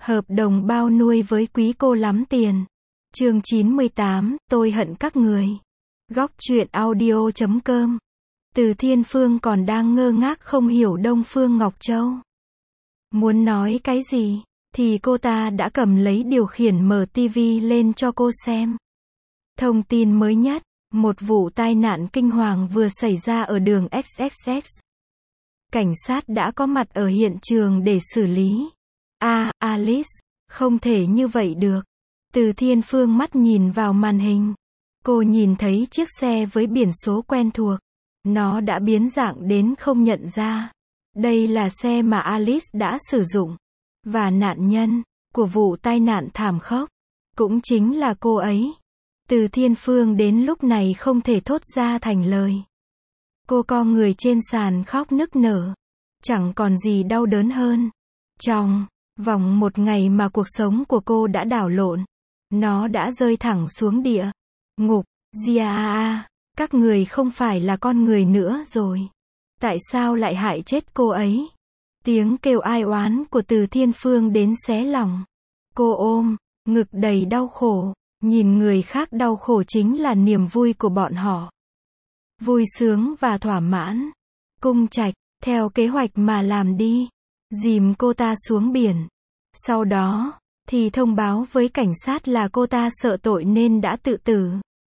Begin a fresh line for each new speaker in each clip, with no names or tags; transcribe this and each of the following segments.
Hợp đồng bao nuôi với quý cô lắm tiền. Chương 98, tôi hận các người. Góc truyện audio.com. Từ Thiên Phương còn đang ngơ ngác không hiểu Đông Phương Ngọc Châu muốn nói cái gì, thì cô ta đã cầm lấy điều khiển mở tivi lên cho cô xem. Thông tin mới nhất, một vụ tai nạn kinh hoàng vừa xảy ra ở đường XXX. Cảnh sát đã có mặt ở hiện trường để xử lý. Alice, không thể như vậy được. Từ Thiên Phương mắt nhìn vào màn hình. Cô nhìn thấy chiếc xe với biển số quen thuộc. Nó đã biến dạng đến không nhận ra. Đây là xe mà Alice đã sử dụng. Và nạn nhân của vụ tai nạn thảm khốc cũng chính là cô ấy. Từ Thiên Phương đến lúc này không thể thốt ra thành lời. Cô co người trên sàn khóc nức nở. Chẳng còn gì đau đớn hơn. Trong vòng một ngày mà cuộc sống của cô đã đảo lộn. Nó đã rơi thẳng xuống địa ngục. Gia, các người không phải là con người nữa rồi. Tại sao lại hại chết cô ấy? Tiếng kêu ai oán của Từ Thiên Phương đến xé lòng. Cô ôm ngực đầy đau khổ. Nhìn người khác đau khổ chính là niềm vui của bọn họ. Vui sướng và thỏa mãn. Cung Trạch, theo kế hoạch mà làm đi. Dìm cô ta xuống biển. Sau đó, thì thông báo với cảnh sát là cô ta sợ tội nên đã tự tử.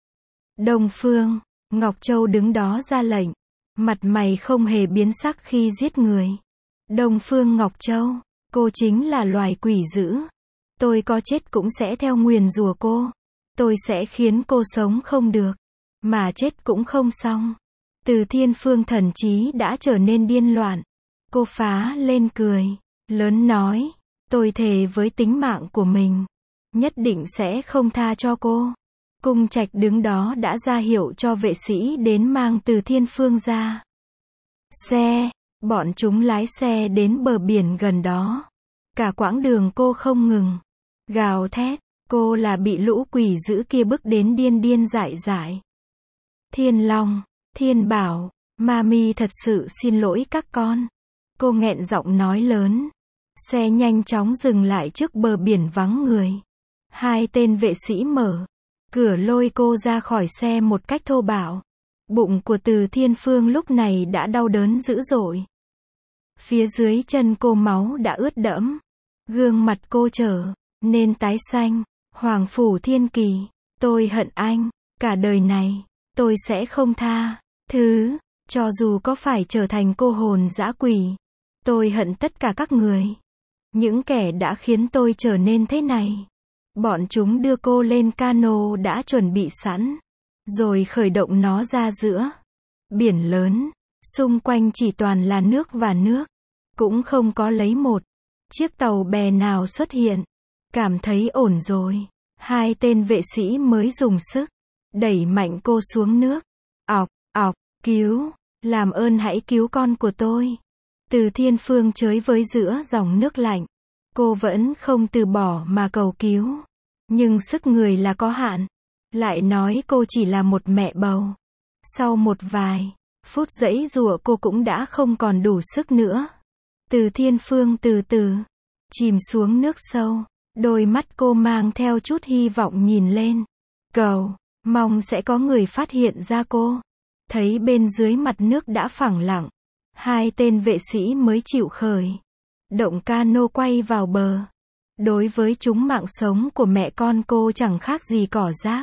Đông Phương Ngọc Châu đứng đó ra lệnh. Mặt mày không hề biến sắc khi giết người. Đông Phương Ngọc Châu, cô chính là loài quỷ dữ. Tôi có chết cũng sẽ theo nguyền rủa cô. Tôi sẽ khiến cô sống không được. Mà chết cũng không xong. Từ Thiên Phương thần trí đã trở nên điên loạn. Cô phá lên cười. Lớn nói. Tôi thề với tính mạng của mình. Nhất định sẽ không tha cho cô. Cung Trạch đứng đó đã ra hiệu cho vệ sĩ đến mang Từ Thiên Phương ra. Xe. Bọn chúng lái xe đến bờ biển gần đó. Cả quãng đường cô không ngừng gào thét. Cô là bị lũ quỷ dữ kia bức đến điên điên dại dại. Thiên Long, Thiên Bảo, Mami thật sự xin lỗi các con. Cô nghẹn giọng nói lớn. Xe nhanh chóng dừng lại trước bờ biển vắng người. Hai tên vệ sĩ mở cửa lôi cô ra khỏi xe một cách thô bạo. Bụng của Từ Thiên Phương lúc này đã đau đớn dữ dội. Phía dưới chân cô máu đã ướt đẫm. Gương mặt cô trở nên tái xanh. Hoàng Phủ Thiên Kỳ, tôi hận anh. Cả đời này, tôi sẽ không tha thứ. Cho dù có phải trở thành cô hồn dã quỷ. Tôi hận tất cả các người. Những kẻ đã khiến tôi trở nên thế này. Bọn chúng đưa cô lên cano đã chuẩn bị sẵn. Rồi khởi động nó ra giữa biển lớn. Xung quanh chỉ toàn là nước và nước. Cũng không có lấy một chiếc tàu bè nào xuất hiện. Cảm thấy ổn rồi. Hai tên vệ sĩ mới dùng sức đẩy mạnh cô xuống nước. Ọc, cứu. Làm ơn hãy cứu con của tôi. Từ Thiên Phương chới với giữa dòng nước lạnh. Cô vẫn không từ bỏ mà cầu cứu. Nhưng sức người là có hạn. Lại nói cô chỉ là một mẹ bầu. Sau một vài phút giãy giụa cô cũng đã không còn đủ sức nữa. Từ Thiên Phương từ từ chìm xuống nước sâu. Đôi mắt cô mang theo chút hy vọng nhìn lên. Cầu mong sẽ có người phát hiện ra cô. Thấy bên dưới mặt nước đã phẳng lặng. Hai tên vệ sĩ mới chịu khởi động cano quay vào bờ. Đối với chúng mạng sống của mẹ con cô chẳng khác gì cỏ rác.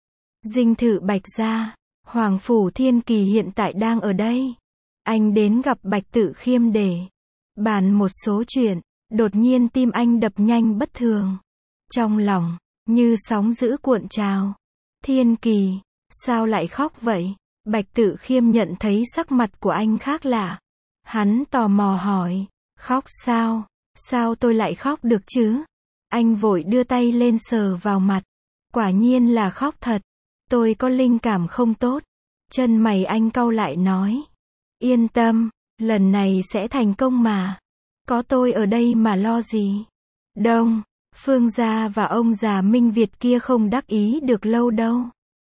Dinh thự Bạch Gia, Hoàng Phủ Thiên Kỳ hiện tại đang ở đây. Anh đến gặp Bạch Tự Khiêm để bàn một số chuyện. Đột nhiên tim anh đập nhanh bất thường. Trong lòng, như sóng dữ cuộn trào. Thiên Kỳ, sao lại khóc vậy? Bạch Tự Khiêm nhận thấy sắc mặt của anh khác lạ. Hắn tò mò hỏi, khóc sao? Sao tôi lại khóc được chứ? Anh vội đưa tay lên sờ vào mặt. Quả nhiên là khóc thật. Tôi có linh cảm không tốt. Chân mày anh cau lại nói. Yên tâm, lần này sẽ thành công mà. Có tôi ở đây mà lo gì. Đông Phương gia và ông già Minh Việt kia không đắc ý được lâu đâu.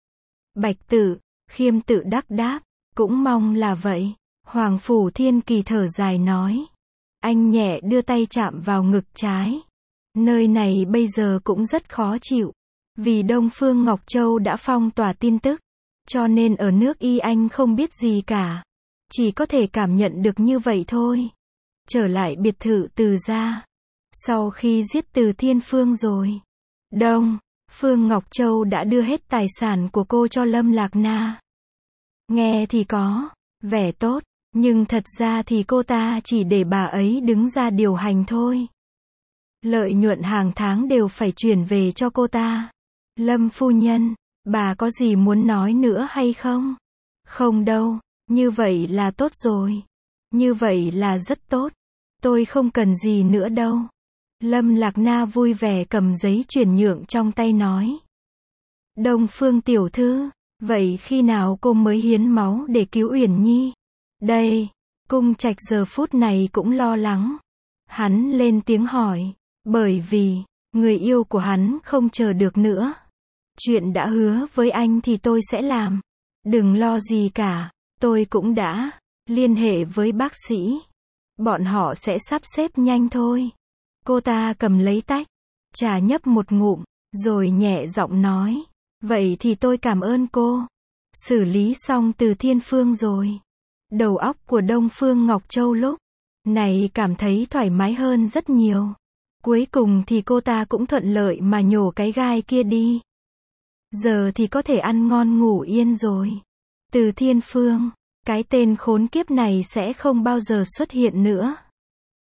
Bạch Tự Khiêm tự đắc đáp. Cũng mong là vậy. Hoàng Phủ Thiên Kỳ thở dài nói. Anh nhẹ đưa tay chạm vào ngực trái Nơi này bây giờ cũng rất khó chịu. Vì Đông Phương Ngọc Châu đã phong tỏa tin tức. Cho nên ở nước Y anh không biết gì cả. Chỉ có thể cảm nhận được như vậy thôi. Trở lại biệt thự Từ gia. Sau khi giết Từ Thiên Phương rồi. Đông Phương Ngọc Châu đã đưa hết tài sản của cô cho Lâm Lạc Na. Nghe thì có vẻ tốt, nhưng thật ra thì cô ta chỉ để bà ấy đứng ra điều hành thôi. Lợi nhuận hàng tháng đều phải chuyển về cho cô ta. Lâm phu nhân, bà có gì muốn nói nữa hay không? Không đâu, như vậy là tốt rồi. Như vậy là rất tốt. Tôi không cần gì nữa đâu. Lâm Lạc Na vui vẻ cầm giấy chuyển nhượng trong tay nói. Đông Phương tiểu thư, vậy khi nào cô mới hiến máu để cứu Uyển Nhi? Đây, Cung Trạch giờ phút này cũng lo lắng. Hắn lên tiếng hỏi, bởi vì, người yêu của hắn không chờ được nữa. Chuyện đã hứa với anh thì tôi sẽ làm. Đừng lo gì cả, tôi cũng đã liên hệ với bác sĩ. Bọn họ sẽ sắp xếp nhanh thôi. Cô ta cầm lấy tách trà nhấp một ngụm, rồi nhẹ giọng nói. Vậy thì tôi cảm ơn cô. Xử lý xong Từ Thiên Phương rồi. Đầu óc của Đông Phương Ngọc Châu lúc này cảm thấy thoải mái hơn rất nhiều. Cuối cùng thì cô ta cũng thuận lợi mà nhổ cái gai kia đi. Giờ thì có thể ăn ngon ngủ yên rồi. Từ Thiên Phương, cái tên khốn kiếp này sẽ không bao giờ xuất hiện nữa.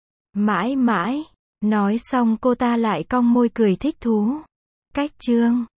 Mãi mãi. Nói xong cô ta lại cong môi cười thích thú. Cách chương